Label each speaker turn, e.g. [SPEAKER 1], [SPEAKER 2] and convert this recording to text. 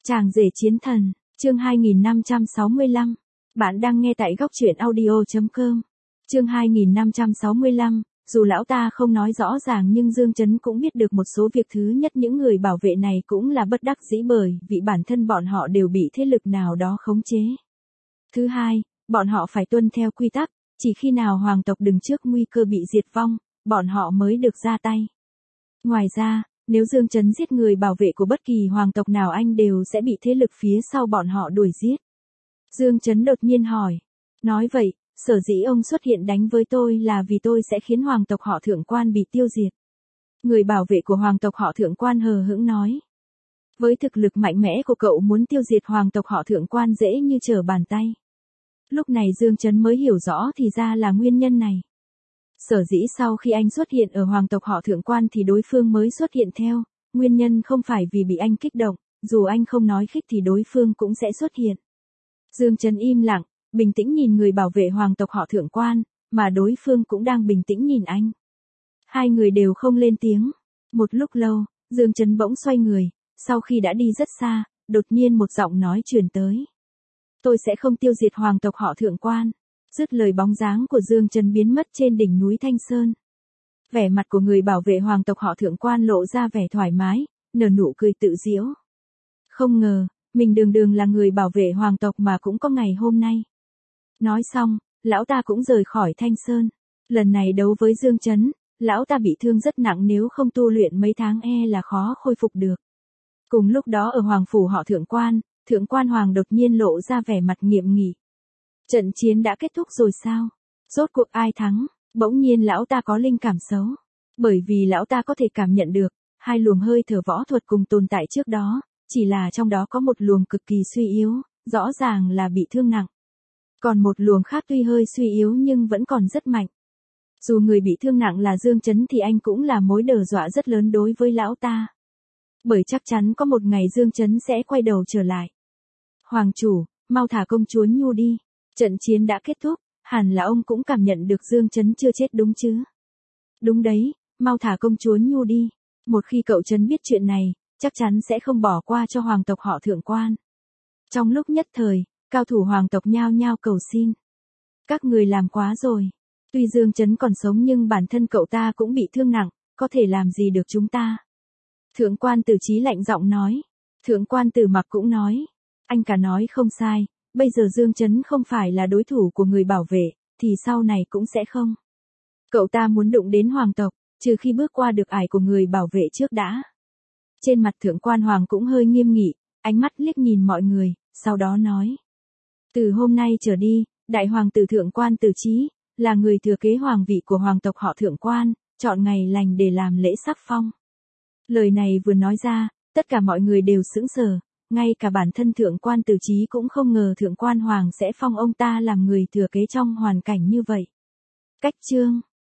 [SPEAKER 1] Chàng rể chiến thần, chương 2565. Bạn đang nghe tại góc truyện audio.com. Chương 2565, dù lão ta không nói rõ ràng nhưng Dương Chấn cũng biết được một số việc. Thứ nhất, những người bảo vệ này cũng là bất đắc dĩ bởi vì bản thân bọn họ đều bị thế lực nào đó khống chế. Thứ hai, bọn họ phải tuân theo quy tắc, chỉ khi nào hoàng tộc đứng trước nguy cơ bị diệt vong, bọn họ mới được ra tay. Ngoài ra, nếu Dương Chấn giết người bảo vệ của bất kỳ hoàng tộc nào anh đều sẽ bị thế lực phía sau bọn họ đuổi giết. Dương Chấn đột nhiên hỏi. Nói vậy, sở dĩ ông xuất hiện đánh với tôi là vì tôi sẽ khiến hoàng tộc họ Thượng Quan bị tiêu diệt. Người bảo vệ của hoàng tộc họ Thượng Quan hờ hững nói. Với thực lực mạnh mẽ của cậu, muốn tiêu diệt hoàng tộc họ Thượng Quan dễ như trở bàn tay. Lúc này Dương Chấn mới hiểu rõ thì ra là nguyên nhân này. Sở dĩ sau khi anh xuất hiện ở hoàng tộc họ Thượng Quan thì đối phương mới xuất hiện theo, nguyên nhân không phải vì bị anh kích động, dù anh không nói khích thì đối phương cũng sẽ xuất hiện. Dương Chấn im lặng, bình tĩnh nhìn người bảo vệ hoàng tộc họ Thượng Quan, mà đối phương cũng đang bình tĩnh nhìn anh. Hai người đều không lên tiếng. Một lúc lâu, Dương Chấn bỗng xoay người, sau khi đã đi rất xa, đột nhiên một giọng nói truyền tới. Tôi sẽ không tiêu diệt hoàng tộc họ Thượng Quan. Dứt lời, bóng dáng của Dương Chấn biến mất trên đỉnh núi Thanh Sơn. Vẻ mặt của người bảo vệ hoàng tộc họ Thượng Quan lộ ra vẻ thoải mái, nở nụ cười tự giễu. Không ngờ, mình đường là người bảo vệ hoàng tộc mà cũng có ngày hôm nay. Nói xong, lão ta cũng rời khỏi Thanh Sơn. Lần này đấu với Dương Chấn, lão ta bị thương rất nặng, nếu không tu luyện mấy tháng là khó khôi phục được. Cùng lúc đó ở hoàng phủ họ Thượng Quan Hoàng đột nhiên lộ ra vẻ mặt nghiêm nghị. Trận chiến đã kết thúc rồi sao? Rốt cuộc ai thắng? Bỗng nhiên lão ta có linh cảm xấu. Bởi vì lão ta có thể cảm nhận được, hai luồng hơi thở võ thuật cùng tồn tại trước đó, chỉ là trong đó có một luồng cực kỳ suy yếu, rõ ràng là bị thương nặng. Còn một luồng khác tuy hơi suy yếu nhưng vẫn còn rất mạnh. Dù người bị thương nặng là Dương Chấn thì anh cũng là mối đe dọa rất lớn đối với lão ta. Bởi chắc chắn có một ngày Dương Chấn sẽ quay đầu trở lại. Hoàng chủ, mau thả công chúa Nhu đi. Trận chiến đã kết thúc, hẳn là ông cũng cảm nhận được Dương Chấn chưa chết đúng chứ? Đúng đấy, mau thả công chúa Nhu đi. Một khi cậu Chấn biết chuyện này, chắc chắn sẽ không bỏ qua cho hoàng tộc họ Thượng Quan. Trong lúc nhất thời, cao thủ hoàng tộc nhao nhao cầu xin. Các người làm quá rồi. Tuy Dương Chấn còn sống nhưng bản thân cậu ta cũng bị thương nặng, có thể làm gì được chúng ta. Thượng Quan Tử Chí lạnh giọng nói. Thượng Quan Tử Mặc cũng nói. Anh cả nói không sai. Bây giờ Dương Chấn không phải là đối thủ của người bảo vệ, thì sau này cũng sẽ không. Cậu ta muốn đụng đến hoàng tộc, trừ khi bước qua được ải của người bảo vệ trước đã. Trên mặt Thượng Quan Hoàng cũng hơi nghiêm nghị, ánh mắt liếc nhìn mọi người, sau đó nói. Từ hôm nay trở đi, Đại Hoàng tử Thượng Quan Tử Chí, là người thừa kế hoàng vị của hoàng tộc họ Thượng Quan, chọn ngày lành để làm lễ sắc phong. Lời này vừa nói ra, tất cả mọi người đều sững sờ. Ngay cả bản thân Thượng Quan Tử Chí cũng không ngờ Thượng Quan Hoàng sẽ phong ông ta làm người thừa kế trong hoàn cảnh như vậy. Cách chương